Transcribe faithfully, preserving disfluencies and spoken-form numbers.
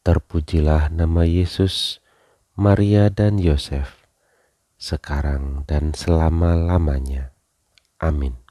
Terpujilah nama Yesus, Maria dan Yosef, sekarang dan selama-lamanya. Amin.